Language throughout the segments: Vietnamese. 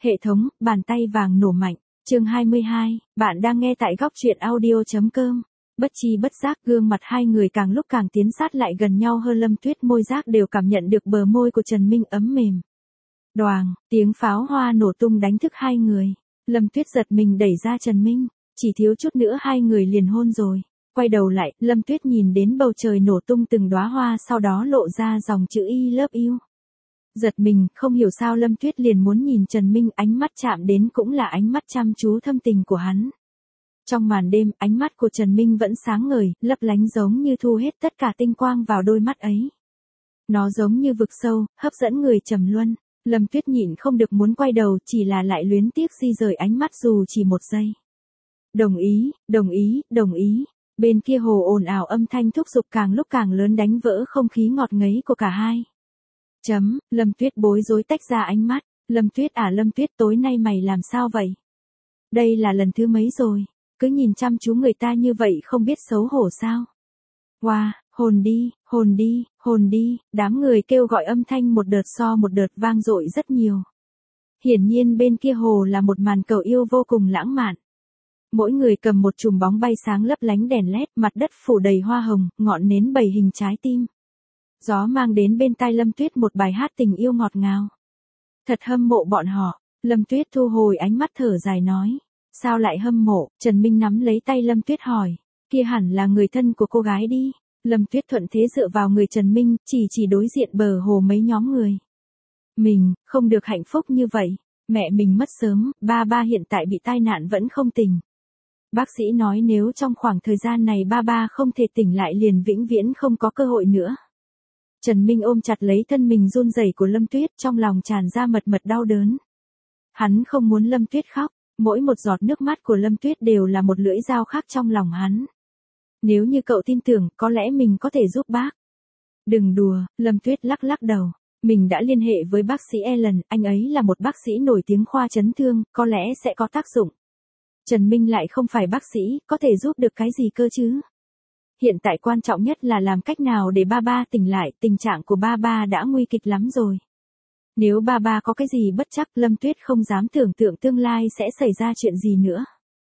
Hệ thống, bàn tay vàng nổ mạnh. Chương 22, bạn đang nghe tại góc truyện audio.com. Bất chi bất giác gương mặt hai người càng lúc càng tiến sát lại gần nhau hơn. Lâm Tuyết môi giác đều cảm nhận được bờ môi của Trần Minh ấm mềm. Đoàng, tiếng pháo hoa nổ tung đánh thức hai người. Lâm Tuyết giật mình đẩy ra Trần Minh, chỉ thiếu chút nữa hai người liền hôn rồi. Quay đầu lại, Lâm Tuyết nhìn đến bầu trời nổ tung từng đóa hoa, sau đó lộ ra dòng chữ I love you. Giật mình, không hiểu sao Lâm Tuyết liền muốn nhìn Trần Minh, ánh mắt chạm đến cũng là ánh mắt chăm chú thâm tình của hắn. Trong màn đêm, ánh mắt của Trần Minh vẫn sáng ngời, lấp lánh giống như thu hết tất cả tinh quang vào đôi mắt ấy. Nó giống như vực sâu, hấp dẫn người trầm luân. Lâm Tuyết nhịn không được muốn quay đầu, chỉ là lại luyến tiếc di rời ánh mắt dù chỉ một giây. Đồng ý, đồng ý, đồng ý. Bên kia hồ ồn ào âm thanh thúc giục càng lúc càng lớn đánh vỡ không khí ngọt ngấy của cả hai. Lâm Tuyết bối rối tách ra ánh mắt. Lâm Tuyết à, Lâm Tuyết, tối nay mày làm sao vậy? Đây là lần thứ mấy rồi? Cứ nhìn chăm chú người ta như vậy không biết xấu hổ sao? Wow, hồn đi, hồn đi, hồn đi, đám người kêu gọi âm thanh một đợt so một đợt vang dội rất nhiều. Hiển nhiên bên kia hồ là một màn cầu yêu vô cùng lãng mạn. Mỗi người cầm một chùm bóng bay sáng lấp lánh đèn led, mặt đất phủ đầy hoa hồng, ngọn nến bầy hình trái tim. Gió mang đến bên tai Lâm Tuyết một bài hát tình yêu ngọt ngào. Thật hâm mộ bọn họ. Lâm Tuyết thu hồi ánh mắt thở dài nói. Sao lại hâm mộ? Trần Minh nắm lấy tay Lâm Tuyết hỏi. Kia hẳn là người thân của cô gái đi. Lâm Tuyết thuận thế dựa vào người Trần Minh, chỉ đối diện bờ hồ mấy nhóm người. Mình, không được hạnh phúc như vậy. Mẹ mình mất sớm, ba hiện tại bị tai nạn vẫn không tỉnh. Bác sĩ nói nếu trong khoảng thời gian này ba không thể tỉnh lại liền vĩnh viễn không có cơ hội nữa. Trần Minh ôm chặt lấy thân mình run rẩy của Lâm Tuyết, trong lòng tràn ra mật đau đớn. Hắn không muốn Lâm Tuyết khóc, mỗi một giọt nước mắt của Lâm Tuyết đều là một lưỡi dao khắc trong lòng hắn. Nếu như cậu tin tưởng, có lẽ mình có thể giúp bác. Đừng đùa, Lâm Tuyết lắc đầu. Mình đã liên hệ với bác sĩ Allen, anh ấy là một bác sĩ nổi tiếng khoa chấn thương, có lẽ sẽ có tác dụng. Trần Minh lại không phải bác sĩ, có thể giúp được cái gì cơ chứ? Hiện tại quan trọng nhất là làm cách nào để ba tỉnh lại, tình trạng của ba đã nguy kịch lắm rồi. Nếu ba có cái gì bất trắc, Lâm Tuyết không dám tưởng tượng tương lai sẽ xảy ra chuyện gì nữa.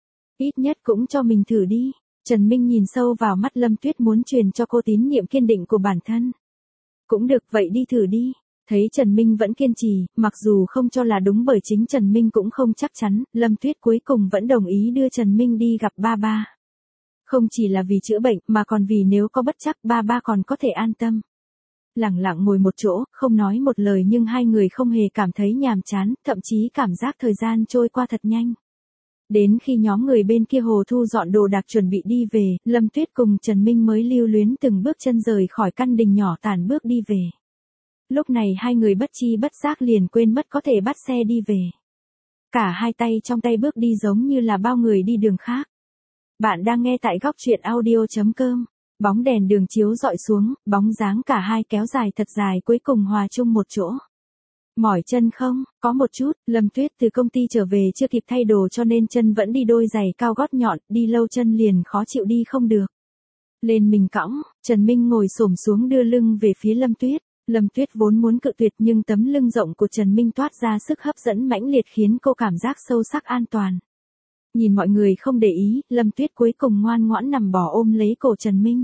Ít nhất cũng cho mình thử đi. Trần Minh nhìn sâu vào mắt Lâm Tuyết, muốn truyền cho cô tín niệm kiên định của bản thân. Cũng được, vậy đi thử đi. Thấy Trần Minh vẫn kiên trì, mặc dù không cho là đúng bởi chính Trần Minh cũng không chắc chắn, Lâm Tuyết cuối cùng vẫn đồng ý đưa Trần Minh đi gặp ba. Không chỉ là vì chữa bệnh, mà còn vì nếu có bất trắc ba còn có thể an tâm. Lặng lặng ngồi một chỗ, không nói một lời, nhưng hai người không hề cảm thấy nhàm chán, thậm chí cảm giác thời gian trôi qua thật nhanh. Đến khi nhóm người bên kia hồ thu dọn đồ đạc chuẩn bị đi về, Lâm Tuyết cùng Trần Minh mới lưu luyến từng bước chân rời khỏi căn đình nhỏ, tản bước đi về. Lúc này hai người bất chi bất giác liền quên mất có thể bắt xe đi về. Cả hai tay trong tay bước đi giống như là bao người đi đường khác. Bạn đang nghe tại góc truyện audio.com. Bóng đèn đường chiếu dọi xuống, bóng dáng cả hai kéo dài thật dài, cuối cùng hòa chung một chỗ. Mỏi chân không? Có một chút. Lâm Tuyết từ công ty trở về chưa kịp thay đồ cho nên chân vẫn đi đôi giày cao gót nhọn, đi lâu chân liền khó chịu đi không được. Lên mình cõng, Trần Minh ngồi xổm xuống đưa lưng về phía Lâm Tuyết. Lâm Tuyết vốn muốn cự tuyệt, nhưng tấm lưng rộng của Trần Minh toát ra sức hấp dẫn mãnh liệt khiến cô cảm giác sâu sắc an toàn. Nhìn mọi người không để ý, Lâm Tuyết cuối cùng ngoan ngoãn nằm bò ôm lấy cổ Trần Minh.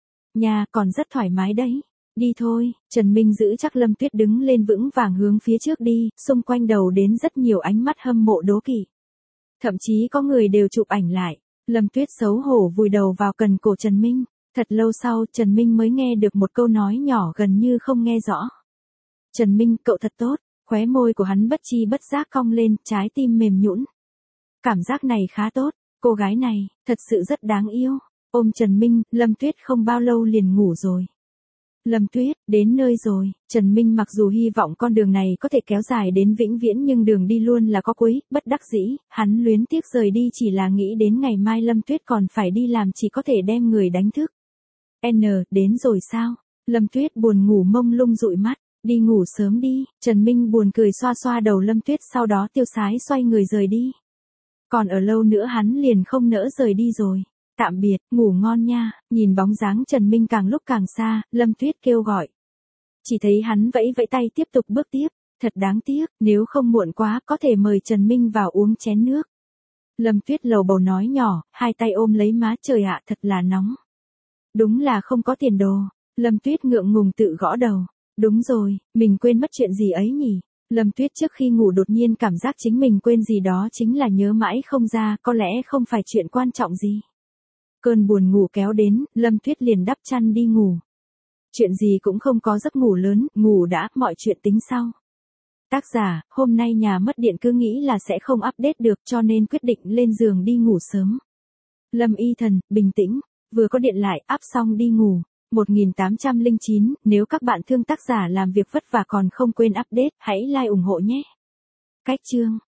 Nhà còn rất thoải mái đấy. Đi thôi. Trần Minh giữ chắc Lâm Tuyết đứng lên vững vàng hướng phía trước đi, xung quanh đầu đến rất nhiều ánh mắt hâm mộ đố kỵ. Thậm chí có người đều chụp ảnh lại. Lâm Tuyết xấu hổ vùi đầu vào cần cổ Trần Minh. Thật lâu sau, Trần Minh mới nghe được một câu nói nhỏ gần như không nghe rõ. Trần Minh, cậu thật tốt. Khóe môi của hắn bất chi bất giác cong lên, trái tim mềm nhũn. Cảm giác này khá tốt, cô gái này, thật sự rất đáng yêu. Ôm Trần Minh, Lâm Tuyết không bao lâu liền ngủ rồi. Lâm Tuyết, đến nơi rồi. Trần Minh mặc dù hy vọng con đường này có thể kéo dài đến vĩnh viễn, nhưng đường đi luôn là có cuối, bất đắc dĩ, hắn luyến tiếc rời đi, chỉ là nghĩ đến ngày mai Lâm Tuyết còn phải đi làm, chỉ có thể đem người đánh thức. Đến rồi sao? Lâm Tuyết buồn ngủ mông lung dụi mắt. Đi ngủ sớm đi. Trần Minh buồn cười xoa xoa đầu Lâm Tuyết, sau đó tiêu sái xoay người rời đi. Còn ở lâu nữa hắn liền không nỡ rời đi rồi. Tạm biệt, ngủ ngon nha. Nhìn bóng dáng Trần Minh càng lúc càng xa, Lâm Tuyết kêu gọi. Chỉ thấy hắn vẫy vẫy tay tiếp tục bước tiếp. Thật đáng tiếc, nếu không muộn quá có thể mời Trần Minh vào uống chén nước. Lâm Tuyết lầu bầu nói nhỏ, hai tay ôm lấy má, trời ạ thật là nóng. Đúng là không có tiền đồ. Lâm Tuyết ngượng ngùng tự gõ đầu. Đúng rồi, mình quên mất chuyện gì ấy nhỉ? Lâm Tuyết trước khi ngủ đột nhiên cảm giác chính mình quên gì đó, chính là nhớ mãi không ra, có lẽ không phải chuyện quan trọng gì. Cơn buồn ngủ kéo đến, Lâm Tuyết liền đắp chăn đi ngủ. Chuyện gì cũng không có, giấc ngủ lớn, ngủ đã, mọi chuyện tính sau. Tác giả, hôm nay nhà mất điện cứ nghĩ là sẽ không update được cho nên quyết định lên giường đi ngủ sớm. Lâm Y Thần, bình tĩnh, vừa có điện lại, up xong đi ngủ. 1809, nếu các bạn thương tác giả làm việc vất vả còn không quên update, hãy like ủng hộ nhé. Cách chương